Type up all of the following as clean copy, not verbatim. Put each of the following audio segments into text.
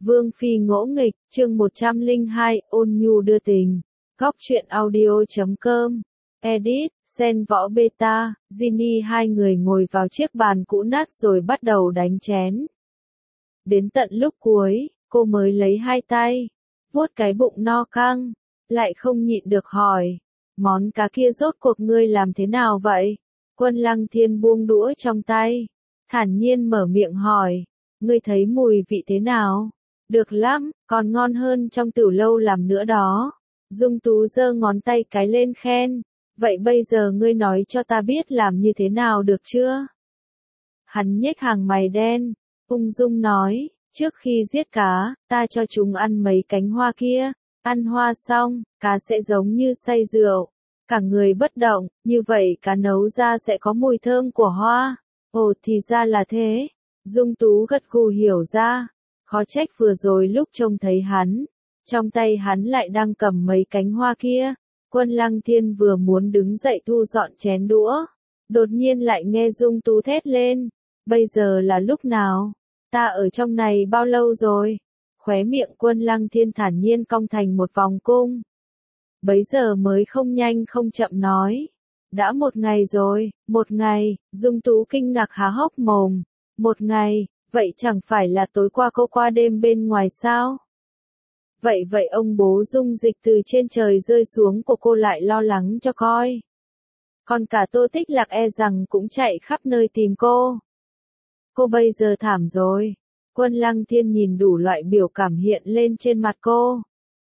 Vương Phi ngỗ nghịch, chương 102, ôn nhu đưa tình. Góc truyện audio.com. Edit, Sen Võ Beta, Ginny hai người ngồi vào chiếc bàn cũ nát rồi bắt đầu đánh chén. Đến tận lúc cuối, cô mới lấy hai tay, vuốt cái bụng no căng, lại không nhịn được hỏi. Món cá kia rốt cuộc ngươi làm thế nào vậy? Quân Lăng Thiên buông đũa trong tay, thản nhiên mở miệng hỏi. Ngươi thấy mùi vị thế nào? Được lắm, còn ngon hơn trong tiểu lâu làm nữa đó. Dung Tú giơ ngón tay cái lên khen. Vậy bây giờ ngươi nói cho ta biết làm như thế nào được chưa? Hắn nhếch hàng mày đen, ung dung nói, trước khi giết cá, ta cho chúng ăn mấy cánh hoa kia. Ăn hoa xong, cá sẽ giống như say rượu. Cả người bất động, như vậy cá nấu ra sẽ có mùi thơm của hoa. Ồ thì ra là thế. Dung Tú gật gù hiểu ra. Khó trách vừa rồi lúc trông thấy hắn, trong tay hắn lại đang cầm mấy cánh hoa kia. Quân Lăng Thiên vừa muốn đứng dậy thu dọn chén đũa, đột nhiên lại nghe Dung Tú thét lên. Bây giờ là lúc nào? Ta ở trong này bao lâu rồi? Khóe miệng Quân Lăng Thiên thản nhiên cong thành một vòng cung. Bấy giờ mới không nhanh không chậm nói. Đã một ngày rồi, một ngày. Dung Tú kinh ngạc há hốc mồm. Một ngày, vậy chẳng phải là tối qua cô qua đêm bên ngoài sao? Vậy ông bố Dung Dịch từ trên trời rơi xuống của cô lại lo lắng cho coi. Còn cả Tô Tích Lạc e rằng cũng chạy khắp nơi tìm cô. Cô bây giờ thảm rồi. Quân Lăng Thiên nhìn đủ loại biểu cảm hiện lên trên mặt cô.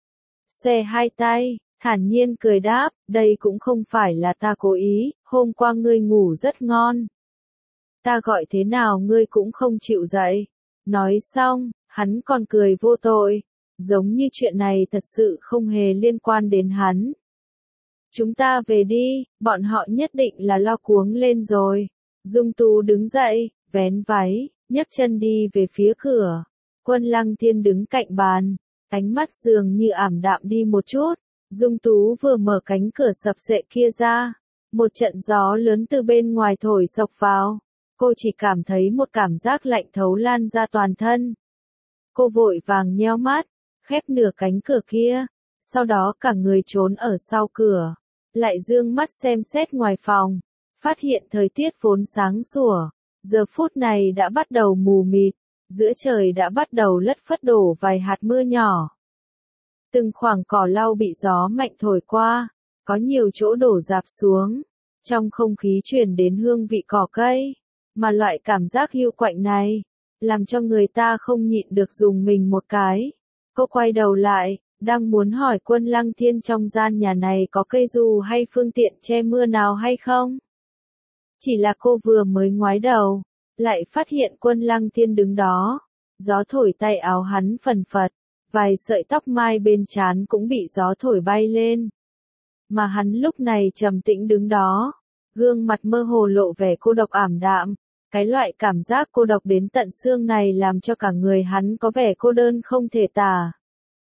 Xòe hai tay, thản nhiên cười đáp, đây cũng không phải là ta cố ý, hôm qua ngươi ngủ rất ngon. Ta gọi thế nào ngươi cũng không chịu dậy. Nói xong, hắn còn cười vô tội, giống như chuyện này thật sự không hề liên quan đến hắn. Chúng ta về đi, bọn họ nhất định là lo cuống lên rồi. Dung Tú đứng dậy, vén váy, nhấc chân đi về phía cửa. Quân Lăng Thiên đứng cạnh bàn, ánh mắt dường như ảm đạm đi một chút. Dung Tú vừa mở cánh cửa sập xệ kia ra, một trận gió lớn từ bên ngoài thổi xộc vào. Cô chỉ cảm thấy một cảm giác lạnh thấu lan ra toàn thân. Cô vội vàng nheo mắt, khép nửa cánh cửa kia, sau đó cả người trốn ở sau cửa, lại dương mắt xem xét ngoài phòng, phát hiện thời tiết vốn sáng sủa, giờ phút này đã bắt đầu mù mịt, giữa trời đã bắt đầu lất phất đổ vài hạt mưa nhỏ. Từng khoảng cỏ lau bị gió mạnh thổi qua, có nhiều chỗ đổ rạp xuống, trong không khí truyền đến hương vị cỏ cây. Mà loại cảm giác hiu quạnh này, làm cho người ta không nhịn được dùng mình một cái. Cô quay đầu lại, đang muốn hỏi Quân Lăng Thiên trong gian nhà này có cây dù hay phương tiện che mưa nào hay không. Chỉ là cô vừa mới ngoái đầu, lại phát hiện Quân Lăng Thiên đứng đó. Gió thổi tay áo hắn phần phật, vài sợi tóc mai bên trán cũng bị gió thổi bay lên. Mà hắn lúc này trầm tĩnh đứng đó, gương mặt mơ hồ lộ vẻ cô độc ảm đạm. Cái loại cảm giác cô độc đến tận xương này làm cho cả người hắn có vẻ cô đơn không thể tả.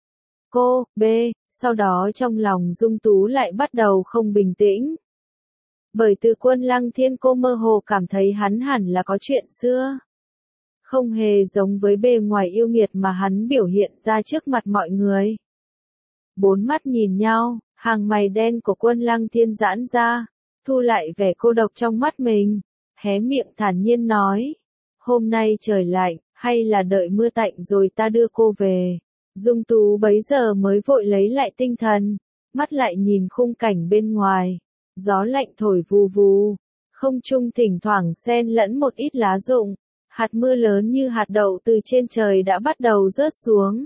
Cô, sau đó trong lòng Dung Tú lại bắt đầu không bình tĩnh. Bởi từ Quân Lăng Thiên cô mơ hồ cảm thấy hắn hẳn là có chuyện xưa. Không hề giống với bề ngoài yêu nghiệt mà hắn biểu hiện ra trước mặt mọi người. Bốn mắt nhìn nhau, hàng mày đen của Quân Lăng Thiên giãn ra, thu lại vẻ cô độc trong mắt mình. Hé miệng thản nhiên nói, hôm nay trời lạnh, hay là đợi mưa tạnh rồi ta đưa cô về. Dung Tú bấy giờ mới vội lấy lại tinh thần, mắt lại nhìn khung cảnh bên ngoài, gió lạnh thổi vù vù, không trung thỉnh thoảng xen lẫn một ít lá rụng, hạt mưa lớn như hạt đậu từ trên trời đã bắt đầu rớt xuống.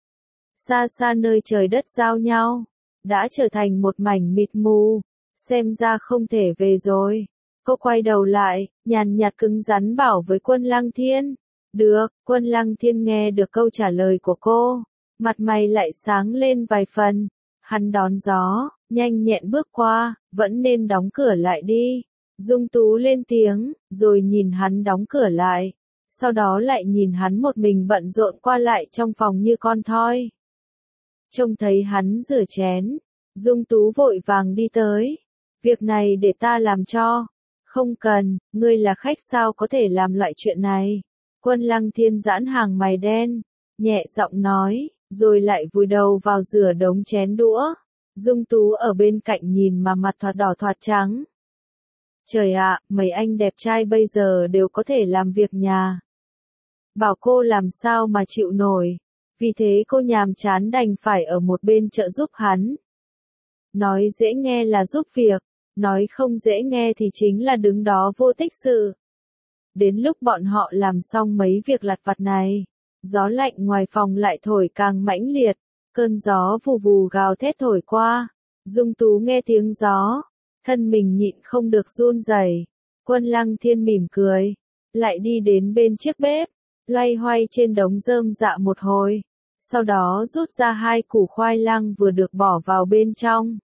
Xa xa nơi trời đất giao nhau, đã trở thành một mảnh mịt mù, xem ra không thể về rồi. Cô quay đầu lại, nhàn nhạt cứng rắn bảo với Quân Lăng Thiên. Được, Quân Lăng Thiên nghe được câu trả lời của cô, mặt mày lại sáng lên vài phần. Hắn đón gió, nhanh nhẹn bước qua, vẫn nên đóng cửa lại đi. Dung Tú lên tiếng, rồi nhìn hắn đóng cửa lại. Sau đó lại nhìn hắn một mình bận rộn qua lại trong phòng như con thoi. Trông thấy hắn rửa chén, Dung Tú vội vàng đi tới. Việc này để ta làm cho. Không cần, ngươi là khách sao có thể làm loại chuyện này. Quân Lăng Thiên giãn hàng mày đen, nhẹ giọng nói, rồi lại vùi đầu vào rửa đống chén đũa. Dung Tú ở bên cạnh nhìn mà mặt thoạt đỏ thoạt trắng. Trời ạ, mấy anh đẹp trai bây giờ đều có thể làm việc nhà. Bảo cô làm sao mà chịu nổi. Vì thế cô nhàm chán đành phải ở một bên trợ giúp hắn. Nói dễ nghe là giúp việc, nói không dễ nghe thì chính là đứng đó vô tích sự. Đến lúc bọn họ làm xong mấy việc lặt vặt này, gió lạnh ngoài phòng lại thổi càng mãnh liệt, cơn gió vù vù gào thét thổi qua. Dung Tú nghe tiếng gió, thân mình nhịn không được run rẩy. Quân Lăng Thiên mỉm cười, lại đi đến bên chiếc bếp, loay hoay trên đống rơm rạ một hồi, sau đó rút ra 2 củ khoai lang vừa được bỏ vào bên trong.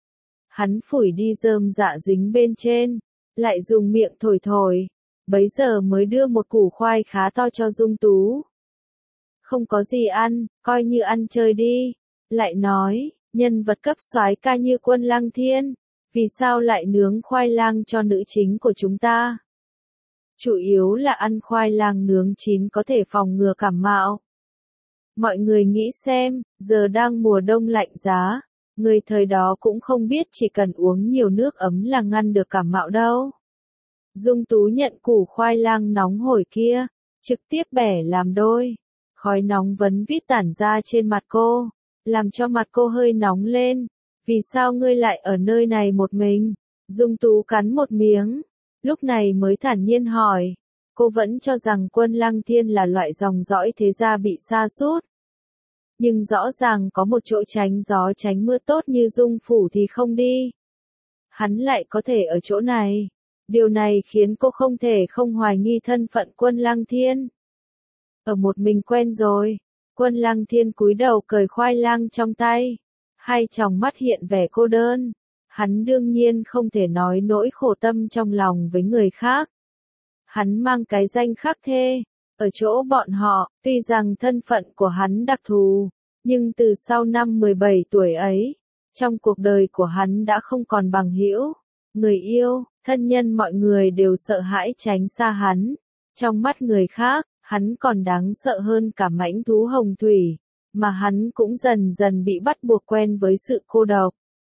Hắn phủi đi rơm rạ dính bên trên, lại dùng miệng thổi thổi, bấy giờ mới đưa một củ khoai khá to cho Dung Tú. Không có gì ăn, coi như ăn chơi đi. Lại nói, nhân vật cấp soái ca như Quân Lăng Thiên, vì sao lại nướng khoai lang cho nữ chính của chúng ta? Chủ yếu là ăn khoai lang nướng chín có thể phòng ngừa cảm mạo. Mọi người nghĩ xem, giờ đang mùa đông lạnh giá, người thời đó cũng không biết chỉ cần uống nhiều nước ấm là ngăn được cảm mạo đâu. Dung Tú nhận củ khoai lang nóng hổi kia, trực tiếp bẻ làm đôi. Khói nóng vấn vít tản ra trên mặt cô, làm cho mặt cô hơi nóng lên. Vì sao ngươi lại ở nơi này một mình? Dung Tú cắn một miếng, lúc này mới thản nhiên hỏi. Cô vẫn cho rằng Quân Lăng Thiên là loại dòng dõi thế gia bị sa sút. Nhưng rõ ràng có một chỗ tránh gió tránh mưa tốt như Dung Phủ thì không đi. Hắn lại có thể ở chỗ này. Điều này khiến cô không thể không hoài nghi thân phận Quân Lăng Thiên. Ở một mình quen rồi. Quân Lăng Thiên cúi đầu cởi khoai lang trong tay. Hai tròng mắt hiện vẻ cô đơn. Hắn đương nhiên không thể nói nỗi khổ tâm trong lòng với người khác. Hắn mang cái danh khắc thê. Ở chỗ bọn họ, tuy rằng thân phận của hắn đặc thù, nhưng từ sau năm 17 tuổi ấy, trong cuộc đời của hắn đã không còn bằng hữu, người yêu, thân nhân mọi người đều sợ hãi tránh xa hắn. Trong mắt người khác, hắn còn đáng sợ hơn cả mãnh thú hồng thủy, mà hắn cũng dần dần bị bắt buộc quen với sự cô độc.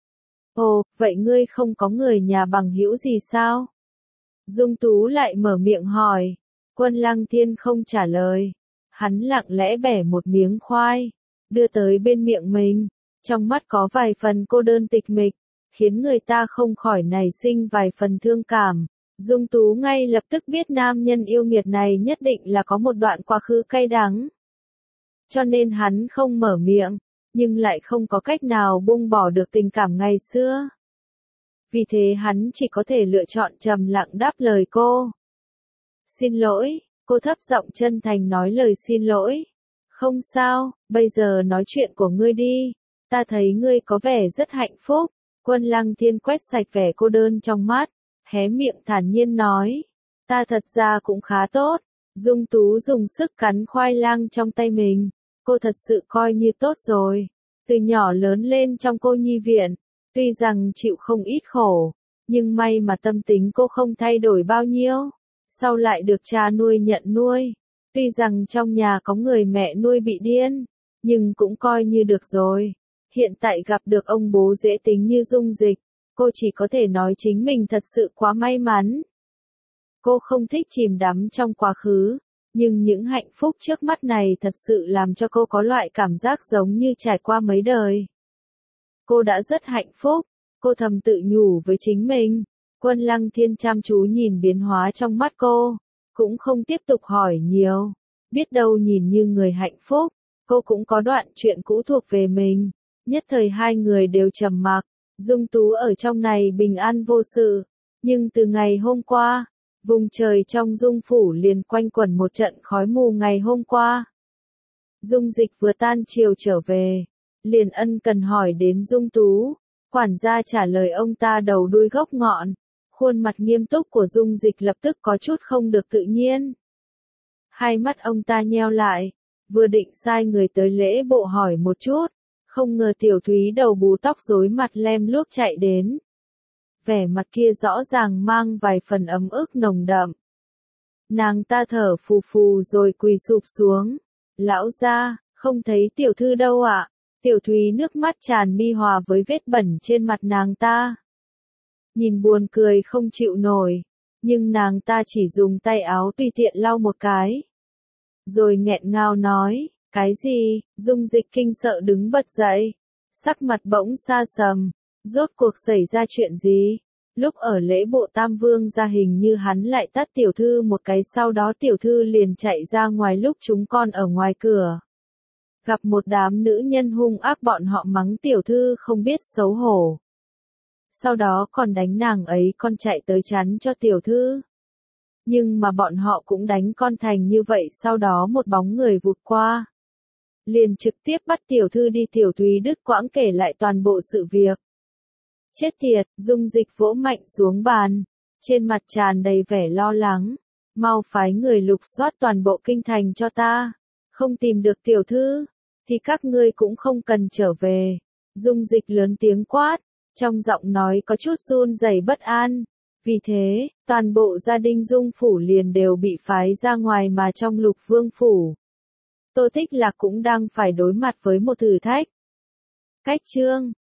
Ồ, vậy ngươi không có người nhà bằng hữu gì sao? Dung Tú lại mở miệng hỏi. Quân Lăng Thiên không trả lời. Hắn lặng lẽ bẻ một miếng khoai, đưa tới bên miệng mình. Trong mắt có vài phần cô đơn tịch mịch, khiến người ta không khỏi nảy sinh vài phần thương cảm. Dung Tú ngay lập tức biết nam nhân yêu nghiệt này nhất định là có một đoạn quá khứ cay đắng. Cho nên hắn không mở miệng, nhưng lại không có cách nào buông bỏ được tình cảm ngày xưa. Vì thế hắn chỉ có thể lựa chọn trầm lặng đáp lời cô. Xin lỗi, cô thấp giọng chân thành nói lời xin lỗi. Không sao, bây giờ nói chuyện của ngươi đi. Ta thấy ngươi có vẻ rất hạnh phúc. Quân Lăng Thiên quét sạch vẻ cô đơn trong mắt, hé miệng thản nhiên nói. Ta thật ra cũng khá tốt. Dung Tú dùng sức cắn khoai lang trong tay mình. Cô thật sự coi như tốt rồi. Từ nhỏ lớn lên trong cô nhi viện, tuy rằng chịu không ít khổ, nhưng may mà tâm tính cô không thay đổi bao nhiêu. Sau lại được cha nuôi nhận nuôi. Tuy rằng trong nhà có người mẹ nuôi bị điên, nhưng cũng coi như được rồi. Hiện tại gặp được ông bố dễ tính như Dung Dịch, cô chỉ có thể nói chính mình thật sự quá may mắn. Cô không thích chìm đắm trong quá khứ, nhưng những hạnh phúc trước mắt này thật sự làm cho cô có loại cảm giác giống như trải qua mấy đời. Cô đã rất hạnh phúc, cô thầm tự nhủ với chính mình. Quân Lăng Thiên chăm chú nhìn biến hóa trong mắt cô, cũng không tiếp tục hỏi nhiều. Biết đâu nhìn như người hạnh phúc, cô cũng có đoạn chuyện cũ thuộc về mình. Nhất thời hai người đều trầm mặc. Dung Tú ở trong này bình an vô sự, nhưng từ ngày hôm qua, vùng trời trong Dung Phủ liền quanh quẩn một trận khói mù ngày hôm qua. Dung Dịch vừa tan chiều trở về, liền ân cần hỏi đến Dung Tú. Quản gia trả lời ông ta đầu đuôi gốc ngọn. Khuôn mặt nghiêm túc của Dung Dịch lập tức có chút không được tự nhiên. Hai mắt ông ta nheo lại, vừa định sai người tới lễ bộ hỏi một chút, không ngờ Tiểu Thúy đầu bù tóc rối mặt lem luốc chạy đến. Vẻ mặt kia rõ ràng mang vài phần ấm ức nồng đậm. Nàng ta thở phù phù rồi quỳ sụp xuống, Lão gia, không thấy tiểu thư đâu ạ. Tiểu Thúy nước mắt tràn mi hòa với vết bẩn trên mặt nàng ta. Nhìn buồn cười không chịu nổi, nhưng nàng ta chỉ dùng tay áo tùy tiện lau một cái. Rồi nghẹn ngào nói, cái gì? Dung Dịch kinh sợ đứng bật dậy, sắc mặt bỗng sa sầm, rốt cuộc xảy ra chuyện gì? Lúc ở lễ bộ Tam Vương gia hình như hắn lại tát tiểu thư một cái, sau đó tiểu thư liền chạy ra ngoài lúc chúng con ở ngoài cửa. Gặp một đám nữ nhân hung ác, bọn họ mắng tiểu thư không biết xấu hổ. Sau đó còn đánh nàng ấy, con chạy tới chắn cho tiểu thư. Nhưng mà bọn họ cũng đánh con thành như vậy, sau đó một bóng người vụt qua. Liền trực tiếp bắt tiểu thư đi. Tiểu Thúy đứt quãng kể lại toàn bộ sự việc. Chết tiệt, Dung Dịch vỗ mạnh xuống bàn, trên mặt tràn đầy vẻ lo lắng. Mau phái người lục soát toàn bộ kinh thành cho ta. Không tìm được tiểu thư, thì các ngươi cũng không cần trở về. Dung Dịch lớn tiếng quát, trong giọng nói có chút run rẩy bất an. Vì thế, toàn bộ gia đình Dung phủ liền đều bị phái ra ngoài, mà trong Lục Vương phủ, Tô Thích Lạc cũng đang phải đối mặt với một thử thách. Cách chương